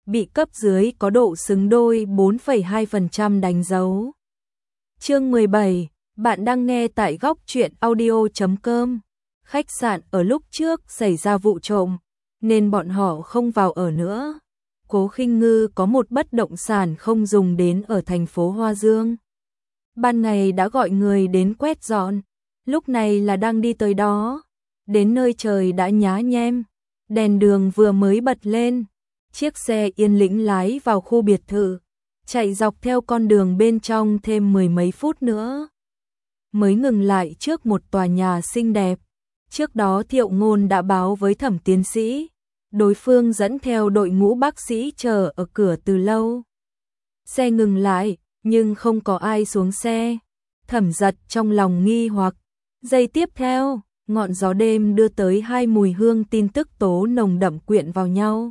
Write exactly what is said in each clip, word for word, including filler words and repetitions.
bị cấp dưới có độ xứng đôi bốn phẩy hai phần trăm đánh dấu. Chương mười bảy, bạn đang nghe tại góc truyện audio chấm com. Khách sạn ở lúc trước xảy ra vụ trộm, nên bọn họ không vào ở nữa. Cố Khinh Ngư có một bất động sản không dùng đến ở thành phố Hoa Dương. Ban ngày đã gọi người đến quét dọn, lúc này là đang đi tới đó. Đến nơi trời đã nhá nhem, đèn đường vừa mới bật lên. Chiếc xe yên lĩnh lái vào khu biệt thự, chạy dọc theo con đường bên trong thêm mười mấy phút nữa. Mới ngừng lại trước một tòa nhà xinh đẹp. Trước đó Thiệu Ngôn đã báo với Thẩm tiến sĩ, đối phương dẫn theo đội ngũ bác sĩ chờ ở cửa từ lâu. Xe ngừng lại, nhưng không có ai xuống xe. Thẩm Giật trong lòng nghi hoặc. Giây tiếp theo, ngọn gió đêm đưa tới hai mùi hương tin tức tố nồng đậm quyện vào nhau.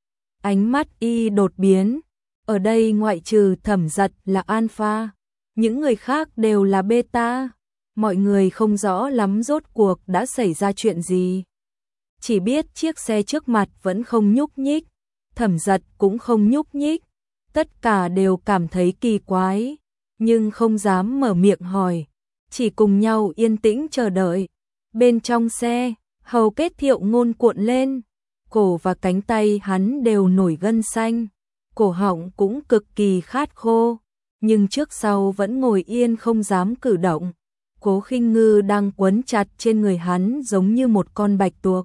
Ánh mắt y đột biến. Ở đây ngoại trừ Thẩm Giật là alpha, những người khác đều là beta. Mọi người không rõ lắm rốt cuộc đã xảy ra chuyện gì. Chỉ biết chiếc xe trước mặt vẫn không nhúc nhích, Thẩm Giật cũng không nhúc nhích. Tất cả đều cảm thấy kỳ quái, nhưng không dám mở miệng hỏi, chỉ cùng nhau yên tĩnh chờ đợi. Bên trong xe, hầu kết Thiệu Ngôn cuộn lên, cổ và cánh tay hắn đều nổi gân xanh, cổ họng cũng cực kỳ khát khô, nhưng trước sau vẫn ngồi yên không dám cử động. Cố Khinh Ngư đang quấn chặt trên người hắn giống như một con bạch tuộc,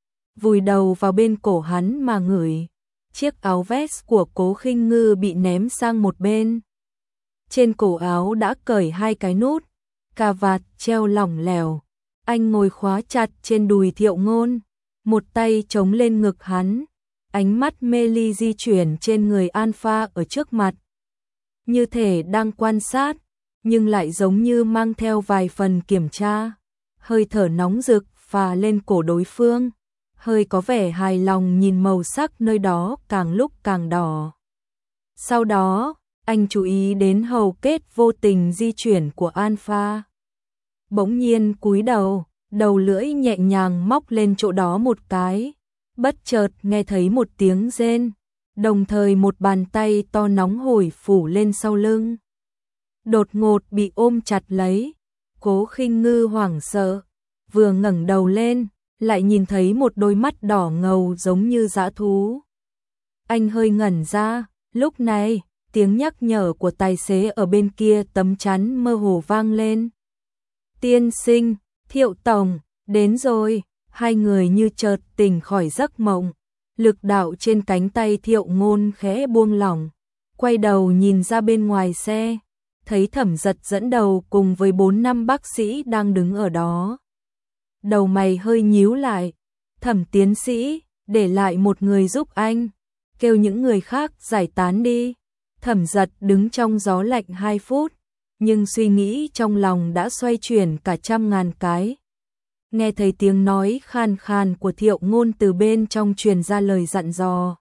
vùi đầu vào bên cổ hắn mà ngửi. Chiếc áo vest của Cố Khinh Ngư bị ném sang một bên. Trên cổ áo đã cởi hai cái nút, cà vạt treo lỏng lẻo. Anh ngồi khóa chặt trên đùi Thiệu Ngôn, một tay chống lên ngực hắn, ánh mắt mê ly di chuyển trên người alpha ở trước mặt. Như thể đang quan sát, nhưng lại giống như mang theo vài phần kiểm tra. Hơi thở nóng rực phả lên cổ đối phương, hơi có vẻ hài lòng nhìn màu sắc nơi đó càng lúc càng đỏ. Sau đó, anh chú ý đến hầu kết vô tình di chuyển của alpha. Bỗng nhiên cúi đầu, đầu lưỡi nhẹ nhàng móc lên chỗ đó một cái. Bất chợt nghe thấy một tiếng rên, đồng thời một bàn tay to nóng hổi phủ lên sau lưng. Đột ngột bị ôm chặt lấy, Cố Khinh Ngư hoảng sợ, vừa ngẩng đầu lên, lại nhìn thấy một đôi mắt đỏ ngầu giống như dã thú. Anh hơi ngẩn ra, lúc này, tiếng nhắc nhở của tài xế ở bên kia tấm chắn mơ hồ vang lên. Tiên sinh, Thiệu tổng, đến rồi. Hai người như chợt tỉnh khỏi giấc mộng, lực đạo trên cánh tay Thiệu Ngôn khẽ buông lỏng, quay đầu nhìn ra bên ngoài xe, thấy Thẩm Giật dẫn đầu cùng với bốn năm bác sĩ đang đứng ở đó. Đầu mày hơi nhíu lại, Thẩm tiến sĩ, để lại một người giúp anh, kêu những người khác giải tán đi. Thẩm Giật đứng trong gió lạnh hai phút, nhưng suy nghĩ trong lòng đã xoay chuyển cả trăm ngàn cái. Nghe thấy tiếng nói khan khan của Thiệu Ngôn từ bên trong truyền ra lời dặn dò.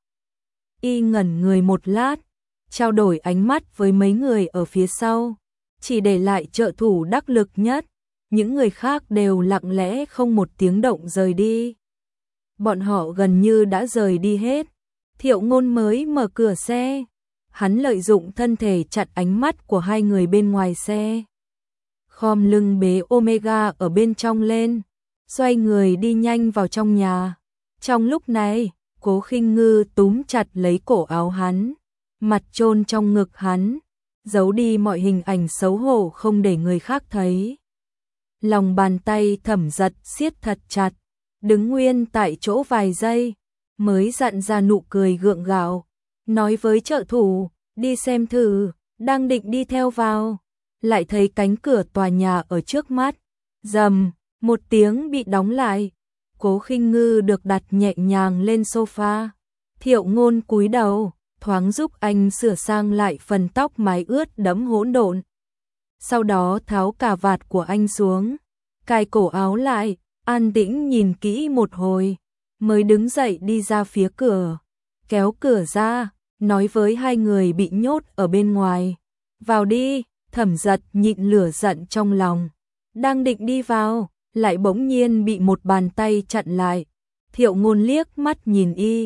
Y ngẩn người một lát, trao đổi ánh mắt với mấy người ở phía sau, chỉ để lại trợ thủ đắc lực nhất, những người khác đều lặng lẽ không một tiếng động rời đi. Bọn họ gần như đã rời đi hết, Thiệu Ngôn mới mở cửa xe, hắn lợi dụng thân thể chặn ánh mắt của hai người bên ngoài xe. Khom lưng bế Omega ở bên trong lên, xoay người đi nhanh vào trong nhà. Trong lúc này, Cố Khinh Ngư túm chặt lấy cổ áo hắn, mặt chôn trong ngực hắn, giấu đi mọi hình ảnh xấu hổ không để người khác thấy. Lòng bàn tay Thẩm Giật siết thật chặt, đứng nguyên tại chỗ vài giây, mới dặn ra nụ cười gượng gạo, nói với trợ thủ, đi xem thử, đang định đi theo vào, lại thấy cánh cửa tòa nhà ở trước mắt, rầm, một tiếng bị đóng lại. Cố Khinh Ngư được đặt nhẹ nhàng lên sofa. Thiệu Ngôn cúi đầu, thoáng giúp anh sửa sang lại phần tóc mái ướt đẫm hỗn độn. Sau đó tháo cà vạt của anh xuống, cài cổ áo lại, an tĩnh nhìn kỹ một hồi, mới đứng dậy đi ra phía cửa, kéo cửa ra, nói với hai người bị nhốt ở bên ngoài, vào đi. Thẩm Giật nhịn lửa giận trong lòng, đang định đi vào, lại bỗng nhiên bị một bàn tay chặn lại. Thiệu Ngôn liếc mắt nhìn y,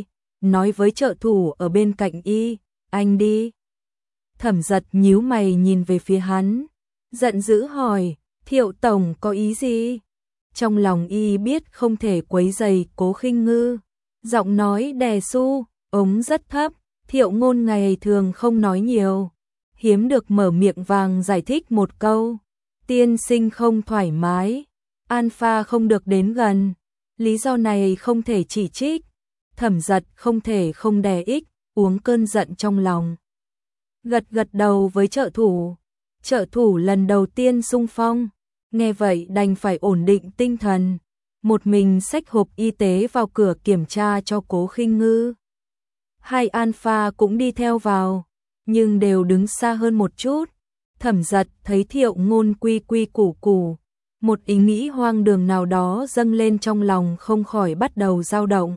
nói với trợ thủ ở bên cạnh y, anh đi. Thẩm Giật nhíu mày nhìn về phía hắn, giận dữ hỏi, Thiệu tổng có ý gì? Trong lòng y biết không thể quấy rầy Cố Khinh Ngư, giọng nói đè su, ống rất thấp, Thiệu Ngôn ngày thường không nói nhiều, hiếm được mở miệng vàng giải thích một câu. Tiên sinh không thoải mái, Alpha không được đến gần, lý do này không thể chỉ trích. Thẩm Giật không thể không đè ích, uống cơn giận trong lòng. Gật gật đầu với trợ thủ, trợ thủ lần đầu tiên xung phong, nghe vậy đành phải ổn định tinh thần, một mình xách hộp y tế vào cửa kiểm tra cho Cố Khinh Ngư. Hai Alpha cũng đi theo vào, nhưng đều đứng xa hơn một chút. Thẩm Giật thấy Thiệu Ngôn quy quy củ củ, một ý nghĩ hoang đường nào đó dâng lên trong lòng không khỏi bắt đầu dao động.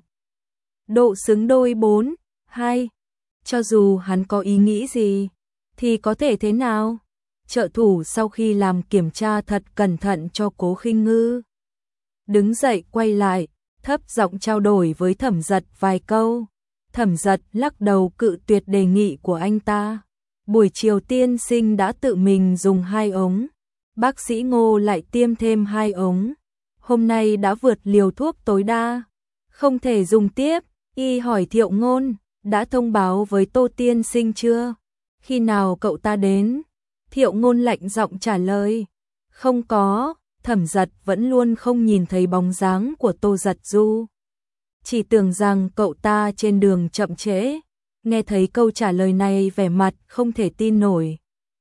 Độ xứng đôi bốn, hai, cho dù hắn có ý nghĩ gì, thì có thể thế nào? Trợ thủ sau khi làm kiểm tra thật cẩn thận cho Cố Khinh Ngư, đứng dậy quay lại, thấp giọng trao đổi với Thẩm Giật vài câu. Thẩm Giật lắc đầu cự tuyệt đề nghị của anh ta. Buổi chiều tiên sinh đã tự mình dùng hai ống, bác sĩ Ngô lại tiêm thêm hai ống. Hôm nay đã vượt liều thuốc tối đa, không thể dùng tiếp. Y hỏi Thiệu Ngôn, đã thông báo với Tô tiên sinh chưa? Khi nào cậu ta đến? Thiệu Ngôn lạnh giọng trả lời, không có. Thẩm Giật vẫn luôn không nhìn thấy bóng dáng của Tô Giật Du, chỉ tưởng rằng cậu ta trên đường chậm trễ. Nghe thấy câu trả lời này vẻ mặt không thể tin nổi.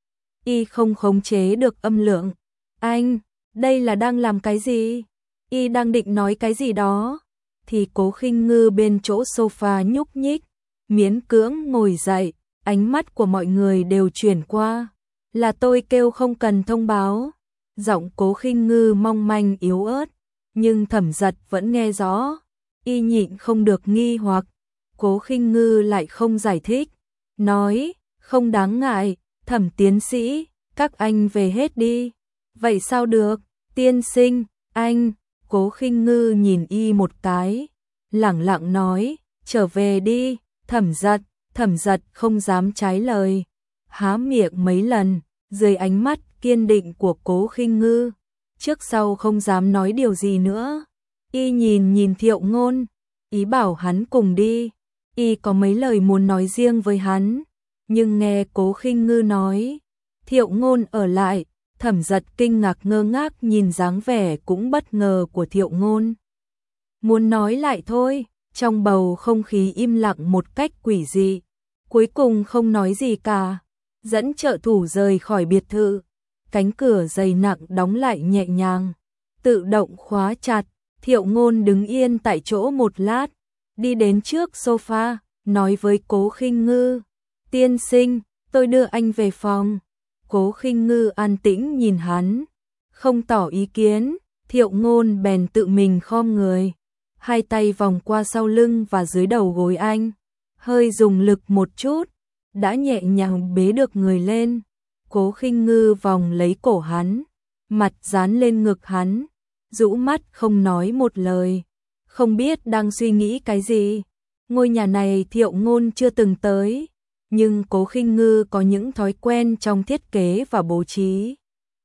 Y không khống chế được âm lượng. Anh, đây là đang làm cái gì? Y đang định nói cái gì đó, thì Cố Khinh Ngư bên chỗ sofa nhúc nhích, miễn cưỡng ngồi dậy, ánh mắt của mọi người đều chuyển qua. Là tôi kêu không cần thông báo. Giọng Cố Khinh Ngư mong manh yếu ớt, nhưng Thẩm Giật vẫn nghe rõ. Y nhịn không được nghi hoặc. Cố Khinh Ngư lại không giải thích, nói, không đáng ngại, Thẩm tiến sĩ, các anh về hết đi. Vậy sao được, tiên sinh, anh. Cố Khinh Ngư nhìn y một cái, lẳng lặng nói, trở về đi. Thẩm Giật, Thẩm Giật không dám trái lời, há miệng mấy lần, dưới ánh mắt kiên định của Cố Khinh Ngư, trước sau không dám nói điều gì nữa. Y nhìn nhìn Thiệu Ngôn, ý bảo hắn cùng đi. Y có mấy lời muốn nói riêng với hắn, nhưng nghe Cố Khinh Ngư nói Thiệu Ngôn ở lại, Thẩm Giật kinh ngạc ngơ ngác nhìn dáng vẻ cũng bất ngờ của Thiệu Ngôn. Muốn nói lại thôi, trong bầu không khí im lặng một cách quỷ dị, cuối cùng không nói gì cả, dẫn trợ thủ rời khỏi biệt thự. Cánh cửa dày nặng đóng lại nhẹ nhàng, tự động khóa chặt. Thiệu Ngôn đứng yên tại chỗ một lát, đi đến trước sofa, nói với Cố Khinh Ngư, tiên sinh, tôi đưa anh về phòng. Cố Khinh Ngư an tĩnh nhìn hắn, không tỏ ý kiến. Thiệu Ngôn bèn tự mình khom người, hai tay vòng qua sau lưng và dưới đầu gối anh, hơi dùng lực một chút, đã nhẹ nhàng bế được người lên. Cố Khinh Ngư vòng lấy cổ hắn, mặt dán lên ngực hắn, rũ mắt không nói một lời, không biết đang suy nghĩ cái gì. Ngôi nhà này Thiệu Ngôn chưa từng tới, nhưng Cố Khinh Ngư có những thói quen trong thiết kế và bố trí.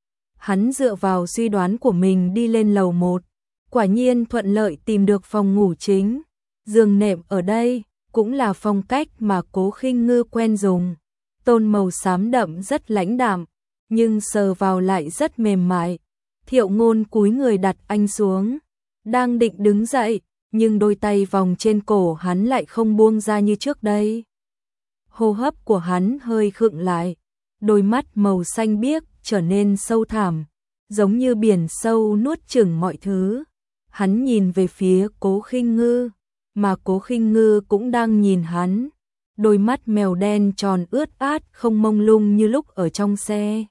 Hắn dựa vào suy đoán của mình đi lên lầu một, quả nhiên thuận lợi tìm được phòng ngủ chính. Giường nệm ở đây cũng là phong cách mà Cố Khinh Ngư quen dùng, tôn màu xám đậm rất lãnh đạm, nhưng sờ vào lại rất mềm mại. Thiệu Ngôn cúi người đặt anh xuống, đang định đứng dậy, nhưng đôi tay vòng trên cổ hắn lại không buông ra như trước đây. Hô hấp của hắn hơi khựng lại, đôi mắt màu xanh biếc trở nên sâu thẳm, giống như biển sâu nuốt chửng mọi thứ. Hắn nhìn về phía Cố Khinh Ngư, mà Cố Khinh Ngư cũng đang nhìn hắn. Đôi mắt mèo đen tròn ướt át không mông lung như lúc ở trong xe,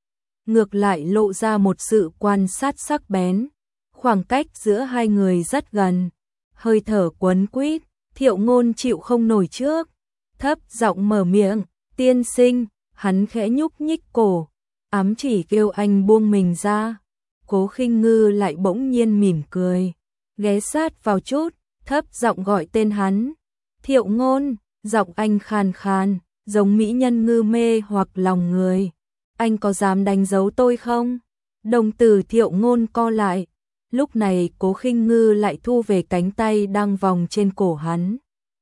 ngược lại lộ ra một sự quan sát sắc bén. Khoảng cách giữa hai người rất gần, hơi thở quấn quýt. Thiệu Ngôn chịu không nổi trước, thấp giọng mở miệng, tiên sinh. Hắn khẽ nhúc nhích cổ, ám chỉ kêu anh buông mình ra. Cố Khinh Ngư lại bỗng nhiên mỉm cười, ghé sát vào chút, thấp giọng gọi tên hắn. Thiệu Ngôn, giọng anh khàn khàn, giống mỹ nhân ngư mê hoặc lòng người. Anh có dám đánh dấu tôi không? Đồng tử Thiệu Ngôn co lại. Lúc này Cố Khinh Ngư lại thu về cánh tay đang vòng trên cổ hắn.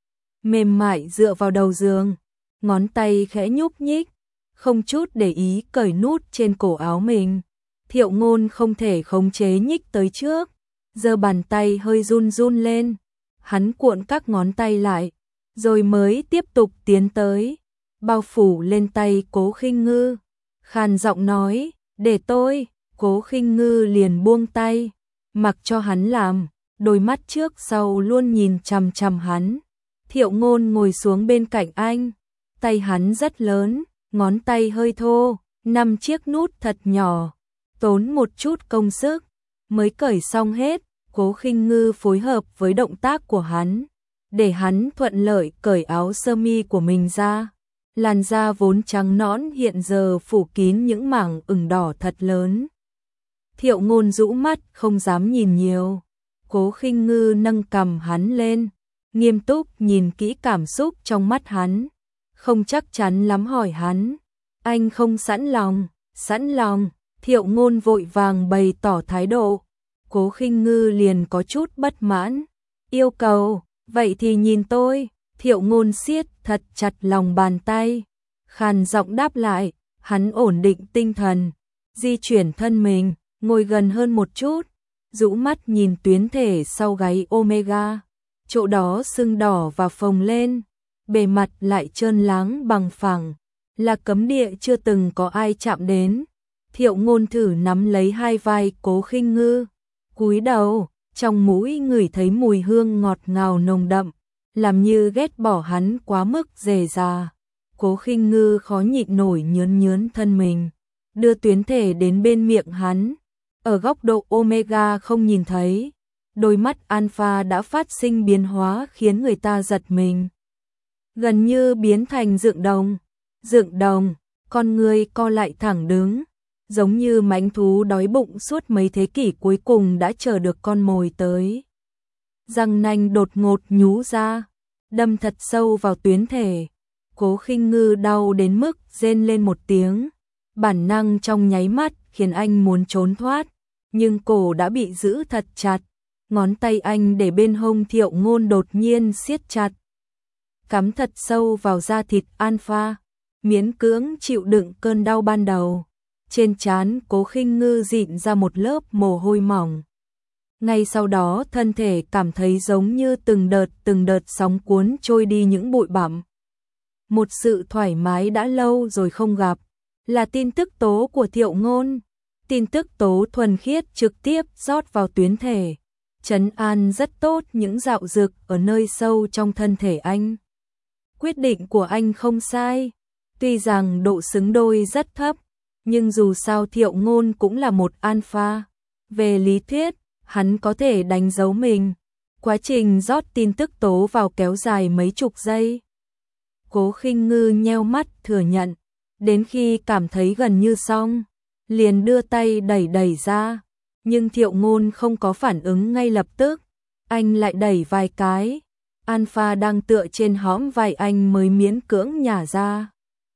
Mềm mại dựa vào đầu giường, ngón tay khẽ nhúc nhích, không chút để ý cởi nút trên cổ áo mình. Thiệu Ngôn không thể khống chế nhích tới trước, giơ bàn tay hơi run run lên. Hắn cuộn các ngón tay lại, rồi mới tiếp tục tiến tới, bao phủ lên tay Cố Khinh Ngư. Khàn giọng nói, để tôi. Cố Khinh Ngư liền buông tay, mặc cho hắn làm, đôi mắt trước sau luôn nhìn chằm chằm hắn. Thiệu Ngôn ngồi xuống bên cạnh anh, tay hắn rất lớn, ngón tay hơi thô, năm chiếc nút thật nhỏ, tốn một chút công sức mới cởi xong hết. Cố Khinh Ngư phối hợp với động tác của hắn, để hắn thuận lợi cởi áo sơ mi của mình ra. Làn da vốn trắng nõn hiện giờ phủ kín những mảng ửng đỏ thật lớn. Thiệu Ngôn rũ mắt không dám nhìn nhiều. Cố Khinh Ngư nâng cằm hắn lên, nghiêm túc nhìn kỹ cảm xúc trong mắt hắn, không chắc chắn lắm hỏi hắn, anh không sẵn lòng? Sẵn lòng. Thiệu Ngôn vội vàng bày tỏ thái độ. Cố Khinh Ngư liền có chút bất mãn, yêu cầu, vậy thì nhìn tôi. Thiệu Ngôn siết thật chặt lòng bàn tay, khàn giọng đáp lại. Hắn ổn định tinh thần, di chuyển thân mình, ngồi gần hơn một chút, rũ mắt nhìn tuyến thể sau gáy Omega, chỗ đó sưng đỏ và phồng lên, bề mặt lại trơn láng bằng phẳng, là cấm địa chưa từng có ai chạm đến. Thiệu Ngôn thử nắm lấy hai vai Cố Khinh Ngư, cúi đầu, trong mũi ngửi thấy mùi hương ngọt ngào nồng đậm, làm như ghét bỏ hắn quá mức rề rà. Cố Khinh Ngư khó nhịn nổi nhớn nhớn thân mình, đưa tuyến thể đến bên miệng hắn. Ở góc độ Omega không nhìn thấy, đôi mắt Alpha đã phát sinh biến hóa khiến người ta giật mình. Gần như biến thành dựng đồng. Dựng đồng, con người co lại thẳng đứng, giống như mãnh thú đói bụng suốt mấy thế kỷ cuối cùng đã chờ được con mồi tới. Răng nanh đột ngột nhú ra, đâm thật sâu vào tuyến thể. Cố Khinh Ngư đau đến mức rên lên một tiếng, bản năng trong nháy mắt khiến anh muốn trốn thoát, nhưng cổ đã bị giữ thật chặt. Ngón tay anh để bên hông Thiệu Ngôn đột nhiên siết chặt, cắm thật sâu vào da thịt Alpha, miễn cưỡng chịu đựng cơn đau ban đầu. Trên trán Cố Khinh Ngư dịn ra một lớp mồ hôi mỏng. Ngay sau đó thân thể cảm thấy giống như từng đợt từng đợt sóng cuốn trôi đi những bụi bặm. Một sự thoải mái đã lâu rồi không gặp, là tin tức tố của Thiệu Ngôn. Tin tức tố thuần khiết trực tiếp rót vào tuyến thể, trấn an rất tốt những dạo dực ở nơi sâu trong thân thể anh. Quyết định của anh không sai, tuy rằng độ xứng đôi rất thấp, nhưng dù sao Thiệu Ngôn cũng là một alpha. Về lý thuyết, hắn có thể đánh dấu mình. Quá trình rót tin tức tố vào kéo dài mấy chục giây. Cố Khinh Ngư nheo mắt thừa nhận, đến khi cảm thấy gần như xong, liền đưa tay đẩy đẩy ra, nhưng Thiệu Ngôn không có phản ứng ngay lập tức, anh lại đẩy vài cái, Alpha đang tựa trên hõm vai anh mới miễn cưỡng nhả ra.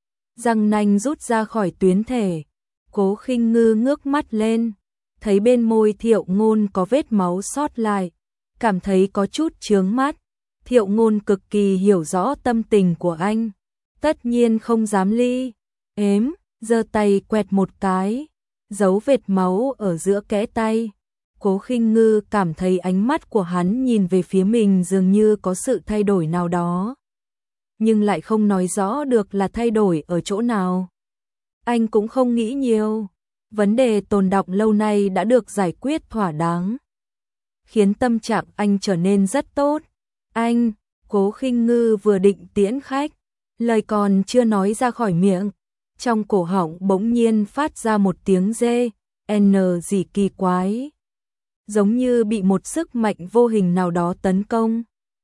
Răng nanh rút ra khỏi tuyến thể, Cố Khinh Ngư ngước mắt lên, thấy bên môi Thiệu Ngôn có vết máu sót lại, cảm thấy có chút chướng mắt. Thiệu Ngôn cực kỳ hiểu rõ tâm tình của anh, tất nhiên không dám ly ếm, giơ tay quẹt một cái, dấu vệt máu ở giữa kẽ tay. Cố Khinh Ngư cảm thấy ánh mắt của hắn nhìn về phía mình dường như có sự thay đổi nào đó, nhưng lại không nói rõ được là thay đổi ở chỗ nào. Anh cũng không nghĩ nhiều, vấn đề tồn đọng lâu nay đã được giải quyết thỏa đáng, khiến tâm trạng anh trở nên rất tốt. Anh, Cố Khinh Ngư vừa định tiễn khách, lời còn chưa nói ra khỏi miệng, trong cổ họng bỗng nhiên phát ra một tiếng rê, n gì kỳ quái, giống như bị một sức mạnh vô hình nào đó tấn công.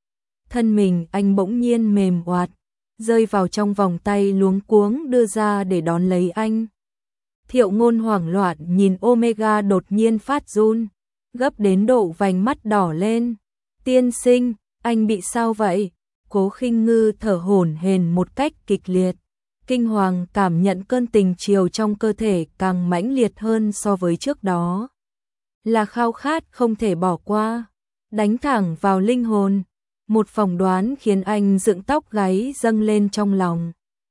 Thân mình anh bỗng nhiên mềm oạt, rơi vào trong vòng tay luống cuống đưa ra để đón lấy anh. Thiệu Ngôn hoảng loạn nhìn Omega đột nhiên phát run, gấp đến độ vành mắt đỏ lên. Tiên sinh, anh bị sao vậy? Cố Khinh Ngư thở hổn hển một cách kịch liệt. Kinh hoàng cảm nhận cơn tình chiều trong cơ thể càng mãnh liệt hơn so với trước đó. Là khao khát không thể bỏ qua, đánh thẳng vào linh hồn. Một phỏng đoán khiến anh dựng tóc gáy dâng lên trong lòng.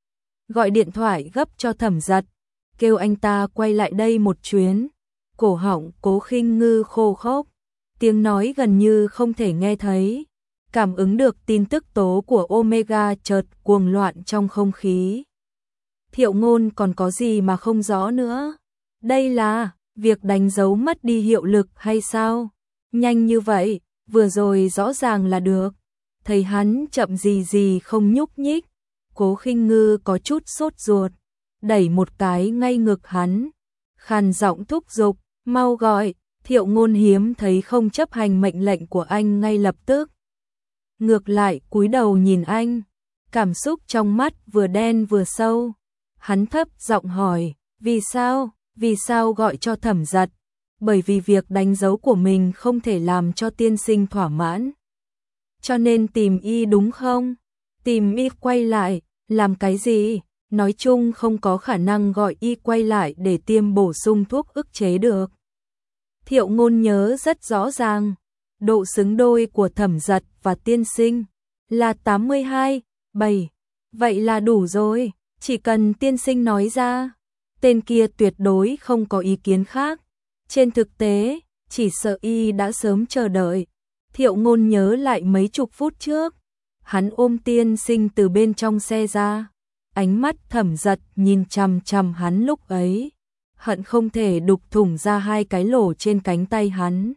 Gọi điện thoại gấp cho Thẩm Giật, kêu anh ta quay lại đây một chuyến. Cổ họng Cố Khinh Ngư khô khốc, tiếng nói gần như không thể nghe thấy. Cảm ứng được tin tức tố của Omega chợt cuồng loạn trong không khí. Thiệu Ngôn còn có gì mà không rõ nữa? Đây là việc đánh dấu mất đi hiệu lực hay sao? Nhanh như vậy, vừa rồi rõ ràng là được. Thấy hắn chậm gì gì không nhúc nhích, Cố Khinh Ngư có chút sốt ruột, đẩy một cái ngay ngực hắn, khàn giọng thúc giục, mau gọi. Thiệu Ngôn hiếm thấy không chấp hành mệnh lệnh của anh ngay lập tức. Ngược lại cúi đầu nhìn anh, cảm xúc trong mắt vừa đen vừa sâu. Hắn thấp giọng hỏi, vì sao, vì sao gọi cho Thẩm Giật? Bởi vì việc đánh dấu của mình không thể làm cho tiên sinh thỏa mãn. Cho nên tìm y đúng không? Tìm y quay lại, làm cái gì? Nói chung không có khả năng gọi y quay lại để tiêm bổ sung thuốc ức chế được. Thiệu Ngôn nhớ rất rõ ràng, độ xứng đôi của Thẩm Giật và tiên sinh là tám mươi hai, bảy. Vậy là đủ rồi, chỉ cần tiên sinh nói ra, tên kia tuyệt đối không có ý kiến khác. Trên thực tế, chỉ sợ y đã sớm chờ đợi. Thiệu Ngôn nhớ lại mấy chục phút trước, hắn ôm tiên sinh từ bên trong xe ra, ánh mắt Thẩm Giật nhìn chằm chằm hắn lúc ấy, hận không thể đục thủng ra hai cái lỗ trên cánh tay hắn.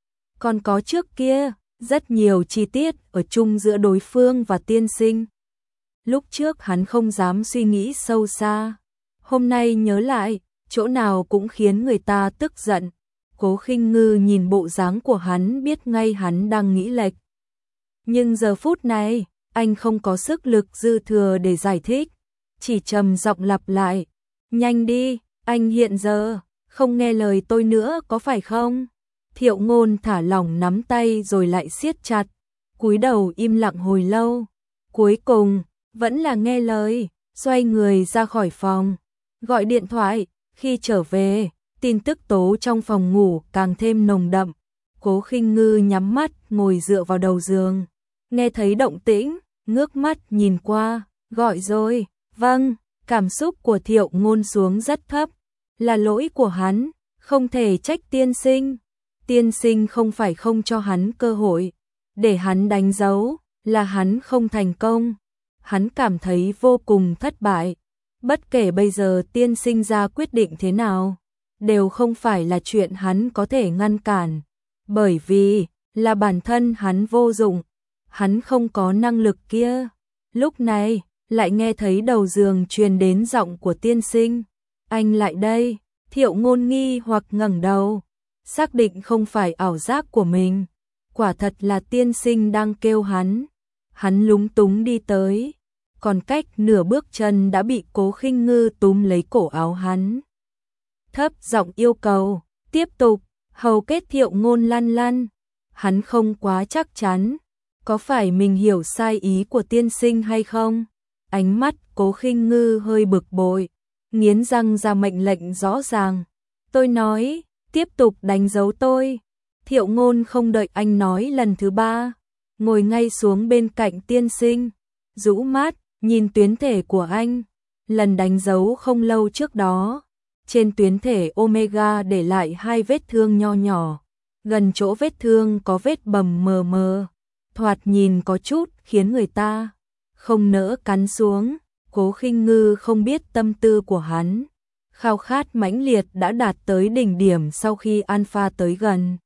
Còn có trước kia, rất nhiều chi tiết ở chung giữa đối phương và tiên sinh. Lúc trước hắn không dám suy nghĩ sâu xa, hôm nay nhớ lại, chỗ nào cũng khiến người ta tức giận. Cố Khinh Ngư nhìn bộ dáng của hắn biết ngay hắn đang nghĩ lệch. Nhưng giờ phút này, anh không có sức lực dư thừa để giải thích, chỉ trầm giọng lặp lại, nhanh đi, anh hiện giờ không nghe lời tôi nữa có phải không? Thiệu Ngôn thả lỏng nắm tay rồi lại siết chặt, cúi đầu im lặng hồi lâu, cuối cùng vẫn là nghe lời, xoay người ra khỏi phòng, gọi điện thoại. Khi trở về, tin tức tố trong phòng ngủ càng thêm nồng đậm. Cố Khinh Ngư nhắm mắt ngồi dựa vào đầu giường, nghe thấy động tĩnh, ngước mắt nhìn qua, gọi rồi. Vâng, cảm xúc của Thiệu Ngôn xuống rất thấp, là lỗi của hắn, không thể trách tiên sinh. Tiên sinh không phải không cho hắn cơ hội để hắn đánh dấu, là hắn không thành công. Hắn cảm thấy vô cùng thất bại. Bất kể bây giờ tiên sinh ra quyết định thế nào, đều không phải là chuyện hắn có thể ngăn cản, bởi vì là bản thân hắn vô dụng, hắn không có năng lực kia. Lúc này, lại nghe thấy đầu giường truyền đến giọng của tiên sinh. Anh lại đây. Thiệu Ngôn nghi hoặc ngẩng đầu, xác định không phải ảo giác của mình, quả thật là tiên sinh đang kêu hắn. Hắn lúng túng đi tới, còn cách nửa bước chân đã bị Cố Khinh Ngư túm lấy cổ áo hắn. Thấp giọng yêu cầu, tiếp tục, hầu kết Thiệu Ngôn lăn lăn. Hắn không quá chắc chắn, có phải mình hiểu sai ý của tiên sinh hay không? Ánh mắt Cố Khinh Ngư hơi bực bội, nghiến răng ra mệnh lệnh rõ ràng. Tôi nói, tiếp tục đánh dấu tôi. Thiệu Ngôn không đợi anh nói lần thứ ba, ngồi ngay xuống bên cạnh tiên sinh, rũ mắt, nhìn tuyến thể của anh. Lần đánh dấu không lâu trước đó, trên tuyến thể Omega để lại hai vết thương nho nhỏ, gần chỗ vết thương có vết bầm mờ mờ, thoạt nhìn có chút khiến người ta không nỡ cắn xuống. Cố Khinh Ngư không biết tâm tư của hắn, khao khát mãnh liệt đã đạt tới đỉnh điểm sau khi Alpha tới gần.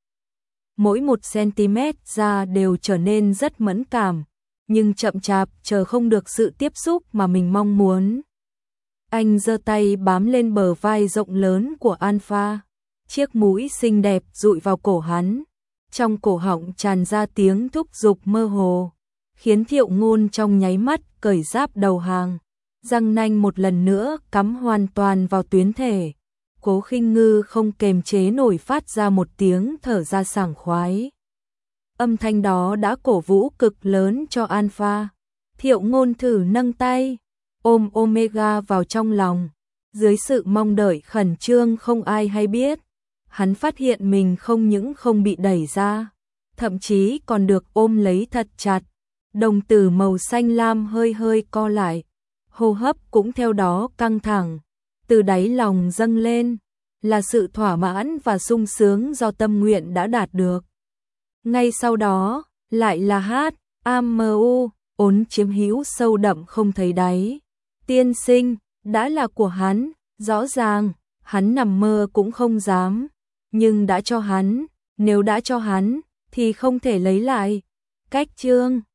Mỗi một cm da đều trở nên rất mẫn cảm, nhưng chậm chạp chờ không được sự tiếp xúc mà mình mong muốn. Anh giơ tay bám lên bờ vai rộng lớn của Alpha, chiếc mũi xinh đẹp dụi vào cổ hắn, trong cổ họng tràn ra tiếng thúc giục mơ hồ, khiến Thiệu Ngôn trong nháy mắt cởi giáp đầu hàng, răng nanh một lần nữa cắm hoàn toàn vào tuyến thể. Cố Khinh Ngư không kềm chế nổi phát ra một tiếng thở ra sảng khoái. Âm thanh đó đã cổ vũ cực lớn cho Alpha, Thiệu Ngôn thử nâng tay, ôm Omega vào trong lòng. Dưới sự mong đợi khẩn trương không ai hay biết, hắn phát hiện mình không những không bị đẩy ra, thậm chí còn được ôm lấy thật chặt. Đồng tử màu xanh lam hơi hơi co lại, hô hấp cũng theo đó căng thẳng, từ đáy lòng dâng lên là sự thỏa mãn và sung sướng do tâm nguyện đã đạt được. Ngay sau đó, lại là hát, am u, ốn chiếm hữu sâu đậm không thấy đáy. Tiên sinh, đã là của hắn, rõ ràng, hắn nằm mơ cũng không dám, nhưng đã cho hắn, nếu đã cho hắn, thì không thể lấy lại. Cách chương